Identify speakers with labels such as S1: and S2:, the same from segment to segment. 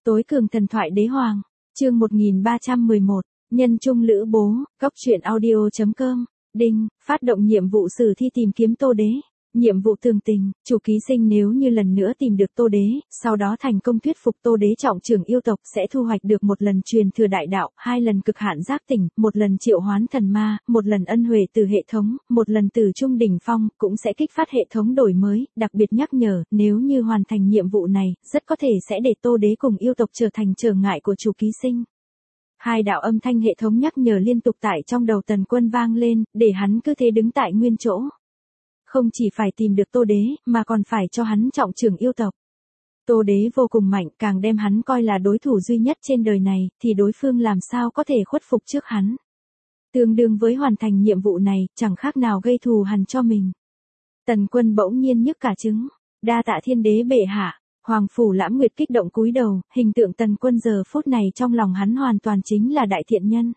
S1: Tối cường thần thoại đế hoàng, chương 1311, nhân trung lữ bố, góc truyện audio.com, đinh, phát động nhiệm vụ sử thi tìm kiếm Tô Đế. Nhiệm vụ tường tình, chủ ký sinh nếu như lần nữa tìm được Tô Đế, sau đó thành công thuyết phục Tô Đế trọng trưởng yêu tộc sẽ thu hoạch được một lần truyền thừa đại đạo, 2 lần cực hạn giác tỉnh, 1 lần triệu hoán thần ma, 1 lần ân huệ từ hệ thống, 1 lần từ trung đỉnh phong, cũng sẽ kích phát hệ thống đổi mới, đặc biệt nhắc nhở, nếu như hoàn thành nhiệm vụ này, rất có thể sẽ để Tô Đế cùng yêu tộc trở thành trở ngại của chủ ký sinh. 2 đạo âm thanh hệ thống nhắc nhở liên tục tại trong đầu Tần Quân vang lên, để hắn cứ thế đứng tại nguyên chỗ. Không chỉ phải tìm được Tô Đế, mà còn phải cho hắn trọng trưởng yêu tộc. Tô Đế vô cùng mạnh, càng đem hắn coi là đối thủ duy nhất trên đời này, thì đối phương làm sao có thể khuất phục trước hắn. Tương đương với hoàn thành nhiệm vụ này, chẳng khác nào gây thù hằn cho mình. Tần Quân bỗng nhiên nhức cả trứng. Đa tạ Thiên Đế bệ hạ. Hoàng Phủ Lãm Nguyệt kích động cúi đầu, hình tượng Tần Quân giờ phút này trong lòng hắn hoàn toàn chính là đại thiện nhân.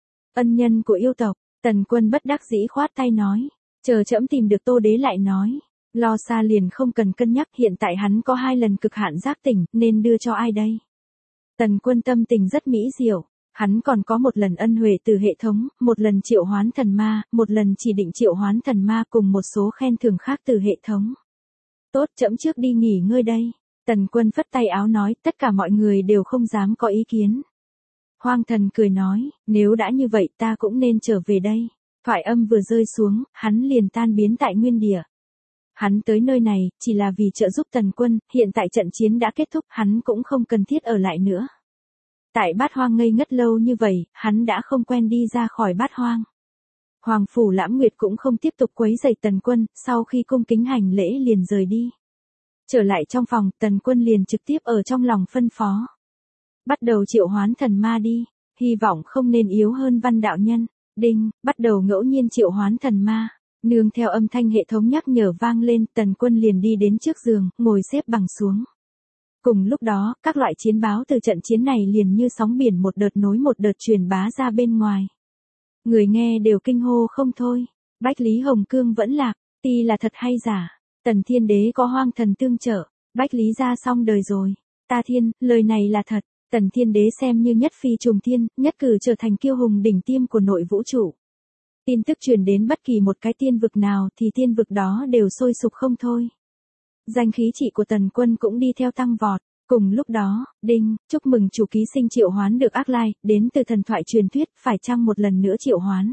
S1: Ân nhân của yêu tộc. Tần Quân bất đắc dĩ khoát tay nói. Chờ trẫm tìm được Tô Đế lại nói. Lo xa liền không cần cân nhắc, hiện tại hắn có 2 lần cực hạn giác tỉnh, nên đưa cho ai đây? Tần Quân tâm tình rất mỹ diệu. Hắn còn có 1 lần ân huệ từ hệ thống, 1 lần triệu hoán thần ma, 1 lần chỉ định triệu hoán thần ma cùng một số khen thưởng khác từ hệ thống. Tốt, trẫm trước đi nghỉ ngơi đây. Tần Quân phất tay áo nói, tất cả mọi người đều không dám có ý kiến. Hoang Thần cười nói, nếu đã như vậy ta cũng nên trở về đây. Thoại âm vừa rơi xuống, hắn liền tan biến tại nguyên địa. Hắn tới nơi này, chỉ là vì trợ giúp Tần Quân, hiện tại trận chiến đã kết thúc, hắn cũng không cần thiết ở lại nữa. Tại Bát Hoang ngây ngất lâu như vậy, hắn đã không quen đi ra khỏi Bát Hoang. Hoàng Phủ Lãm Nguyệt cũng không tiếp tục quấy rầy Tần Quân, sau khi cung kính hành lễ liền rời đi. Trở lại trong phòng, Tần Quân liền trực tiếp ở trong lòng phân phó. Bắt đầu triệu hoán thần ma đi, hy vọng không nên yếu hơn Văn đạo nhân. Đinh, bắt đầu ngẫu nhiên triệu hoán thần ma. Nương theo âm thanh hệ thống nhắc nhở vang lên, Tần Quân liền đi đến trước giường, ngồi xếp bằng xuống. Cùng lúc đó, các loại chiến báo từ trận chiến này liền như sóng biển một đợt nối một đợt truyền bá ra bên ngoài. Người nghe đều kinh hô không thôi. Bách Lý Hồng Cương vẫn lạc, ti là thật hay giả. Tần Thiên Đế có Hoang Thần tương trợ, Bách Lý gia xong đời rồi. Ta thiên, lời này là thật. Tần Thiên Đế xem như nhất phi trùng thiên, nhất cử trở thành kiêu hùng đỉnh tiêm của nội vũ trụ. Tin tức truyền đến bất kỳ một cái tiên vực nào thì tiên vực đó đều sôi sục không thôi. Danh khí trị của Tần Quân cũng đi theo tăng vọt. Cùng lúc đó, đinh, chúc mừng chủ ký sinh triệu hoán được Ác Lai, đến từ thần thoại truyền thuyết, phải chăng 1 lần nữa triệu hoán.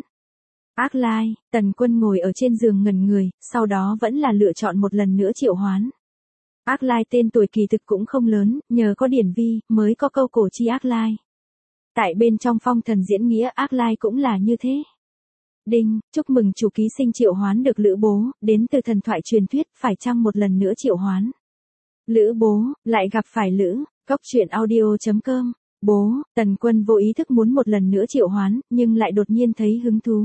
S1: Ác Lai, Tần Quân ngồi ở trên giường ngẩn người, sau đó vẫn là lựa chọn 1 lần nữa triệu hoán. Ác Lai tên tuổi kỳ thực cũng không lớn, nhờ có điển vi, mới có câu cổ chi Ác Lai. Tại bên trong phong thần diễn nghĩa Ác Lai cũng là như thế. Đinh, chúc mừng chủ ký sinh triệu hoán được Lữ Bố, đến từ thần thoại truyền thuyết, phải chăng 1 lần nữa triệu hoán. Lữ Bố, lại gặp phải Lữ, góc truyện audio.com, bố, Tần Quân vô ý thức muốn 1 lần nữa triệu hoán, nhưng lại đột nhiên thấy hứng thú.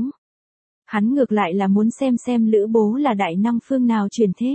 S1: Hắn ngược lại là muốn xem Lữ Bố là đại năng phương nào truyền thế.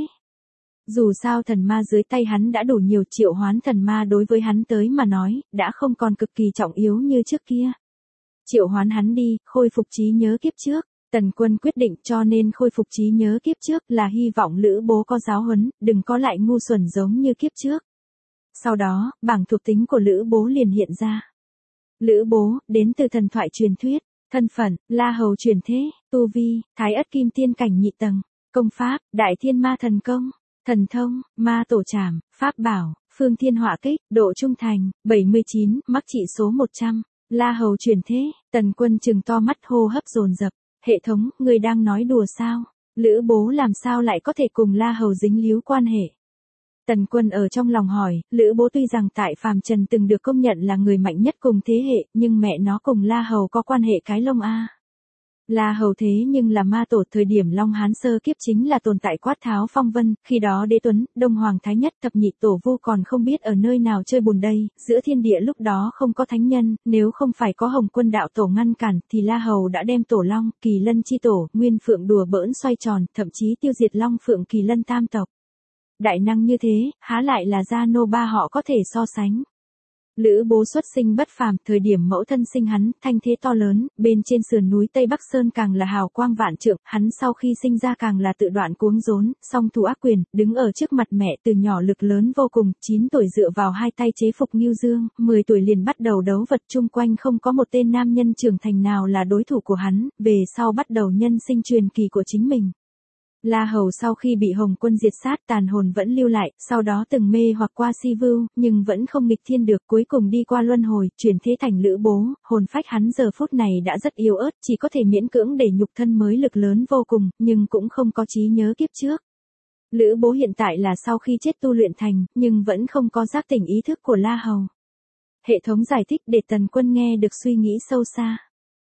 S1: Dù sao thần ma dưới tay hắn đã đủ nhiều, triệu hoán thần ma đối với hắn tới mà nói, đã không còn cực kỳ trọng yếu như trước kia. Triệu hoán hắn đi, khôi phục trí nhớ kiếp trước. Tần Quân quyết định cho nên khôi phục trí nhớ kiếp trước là hy vọng Lữ Bố có giáo huấn, đừng có lại ngu xuẩn giống như kiếp trước. Sau đó, bảng thuộc tính của Lữ Bố liền hiện ra. Lữ Bố, đến từ thần thoại truyền thuyết, thân phận, La Hầu truyền thế, tu vi, Thái Ất Kim Tiên cảnh nhị tầng, công pháp, Đại Thiên Ma Thần Công, thần thông, Ma Tổ Trảm, pháp bảo, Phương Thiên Hỏa Kích, độ trung thành, 79, mắc trị số 100, La Hầu truyền thế. Tần Quân trừng to mắt hô hấp dồn dập. Hệ thống, người đang nói đùa sao? Lữ Bố làm sao lại có thể cùng La Hầu dính líu quan hệ? Tần Quân ở trong lòng hỏi, Lữ Bố tuy rằng tại phàm trần từng được công nhận là người mạnh nhất cùng thế hệ, nhưng mẹ nó cùng La Hầu có quan hệ cái lông a. La Hầu thế nhưng là ma tổ, thời điểm Long Hán sơ kiếp chính là tồn tại quát tháo phong vân, khi đó Đế Tuấn, Đông Hoàng Thái Nhất, thập nhị tổ vu còn không biết ở nơi nào chơi bùn đây, giữa thiên địa lúc đó không có thánh nhân, nếu không phải có Hồng Quân đạo tổ ngăn cản thì La Hầu đã đem Tổ Long, Kỳ Lân chi tổ, Nguyên Phượng đùa bỡn xoay tròn, thậm chí tiêu diệt Long Phượng Kỳ Lân tam tộc. Đại năng như thế, há lại là gia nô ba họ có thể so sánh. Lữ Bố xuất sinh bất phàm, thời điểm mẫu thân sinh hắn, thanh thế to lớn, bên trên sườn núi Tây Bắc Sơn càng là hào quang vạn trượng, hắn sau khi sinh ra càng là tự đoạn cuống rốn, song thủ ác quyền, đứng ở trước mặt mẹ từ nhỏ lực lớn vô cùng, 9 tuổi dựa vào hai tay chế phục Ngưu Dương, 10 tuổi liền bắt đầu đấu vật, chung quanh không có một tên nam nhân trưởng thành nào là đối thủ của hắn, về sau bắt đầu nhân sinh truyền kỳ của chính mình. La Hầu sau khi bị Hồng Quân diệt sát, tàn hồn vẫn lưu lại, sau đó từng mê hoặc qua Si Vưu, nhưng vẫn không nghịch thiên được, cuối cùng đi qua luân hồi, chuyển thế thành Lữ Bố, hồn phách hắn giờ phút này đã rất yếu ớt, chỉ có thể miễn cưỡng để nhục thân mới lực lớn vô cùng, nhưng cũng không có trí nhớ kiếp trước. Lữ Bố hiện tại là sau khi chết tu luyện thành, nhưng vẫn không có giác tỉnh ý thức của La Hầu. Hệ thống giải thích để Tần Quân nghe được suy nghĩ sâu xa.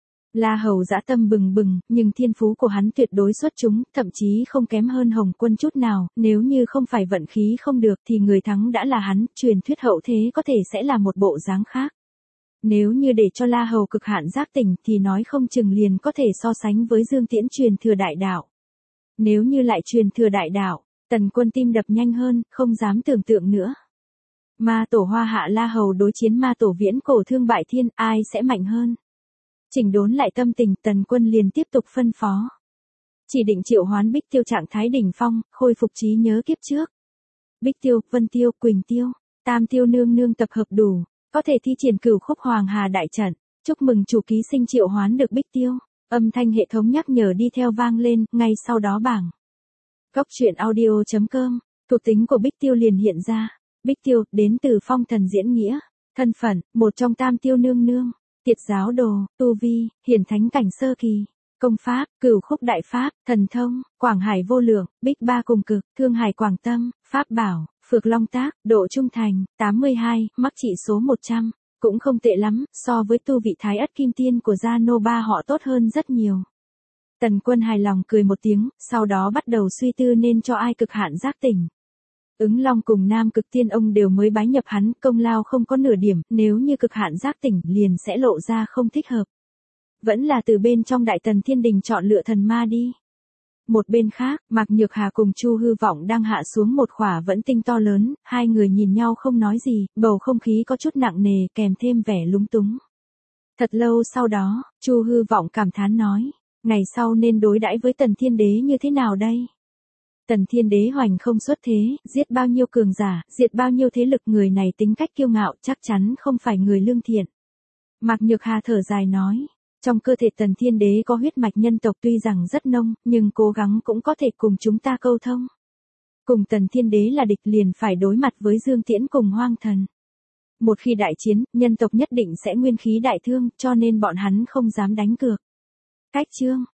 S1: La Hầu dã tâm bừng bừng, nhưng thiên phú của hắn tuyệt đối xuất chúng, thậm chí không kém hơn Hồng Quân chút nào, nếu như không phải vận khí không được thì người thắng đã là hắn, truyền thuyết hậu thế có thể sẽ là một bộ dáng khác. Nếu như để cho La Hầu cực hạn giác tỉnh thì nói không chừng liền có thể so sánh với Dương Tiễn truyền thừa đại đạo. Nếu như lại truyền thừa đại đạo, Tần Quân tim đập nhanh hơn, không dám tưởng tượng nữa. Ma tổ Hoa Hạ La Hầu đối chiến ma tổ Viễn Cổ Thương Bại Thiên, ai sẽ mạnh hơn? Chỉnh đốn lại tâm tình, Tần Quân liền tiếp tục phân phó. Chỉ định triệu hoán Bích Tiêu trạng thái đỉnh phong, khôi phục trí nhớ kiếp trước. Bích Tiêu, Vân Tiêu, Quỳnh Tiêu, Tam Tiêu nương nương tập hợp đủ, có thể thi triển Cửu Khúc Hoàng Hà đại trận. Chúc mừng chủ ký sinh triệu hoán được Bích Tiêu. Âm thanh hệ thống nhắc nhở đi theo vang lên, ngay sau đó bảng. Góc truyện audio.com, thuộc tính của Bích Tiêu liền hiện ra. Bích Tiêu, đến từ phong thần diễn nghĩa. Thân phận, một trong Tam Tiêu nương nương. Tiệt giáo đồ, tu vi, hiển thánh cảnh sơ kỳ. Công pháp, Cửu Khúc đại pháp, thần thông, Quảng Hải vô lượng, Bích Ba cùng cực, Thương Hải Quảng Tâm, pháp bảo, Phược Long Tác, độ trung thành, 82, mắc trị số 100. Cũng không tệ lắm, so với tu vị Thái Ất Kim Tiên của gia nô ba họ tốt hơn rất nhiều. Tần Quân hài lòng cười một tiếng, sau đó bắt đầu suy tư nên cho ai cực hạn giác tỉnh. Ứng Long cùng Nam Cực Tiên ông đều mới bái nhập hắn, công lao không có nửa điểm, nếu như cực hạn giác tỉnh liền sẽ lộ ra không thích hợp. Vẫn là từ bên trong Đại Tần Thiên Đình chọn lựa thần ma đi. Một bên khác, Mạc Nhược Hà cùng Chu Hư Vọng đang hạ xuống một khỏa vẫn tinh to lớn, hai người nhìn nhau không nói gì, bầu không khí có chút nặng nề kèm thêm vẻ lúng túng. Thật lâu sau đó, Chu Hư Vọng cảm thán nói, ngày sau nên đối đãi với Tần Thiên Đế như thế nào đây? Tần Thiên Đế hoành không xuất thế, giết bao nhiêu cường giả, diệt bao nhiêu thế lực, người này tính cách kiêu ngạo, chắc chắn không phải người lương thiện. Mạc Nhược Hà thở dài nói, trong cơ thể Tần Thiên Đế có huyết mạch nhân tộc tuy rằng rất nông, nhưng cố gắng cũng có thể cùng chúng ta câu thông. Cùng Tần Thiên Đế là địch liền phải đối mặt với Dương Tiễn cùng Hoang Thần. Một khi đại chiến, nhân tộc nhất định sẽ nguyên khí đại thương, cho nên bọn hắn không dám đánh cược. Cách chương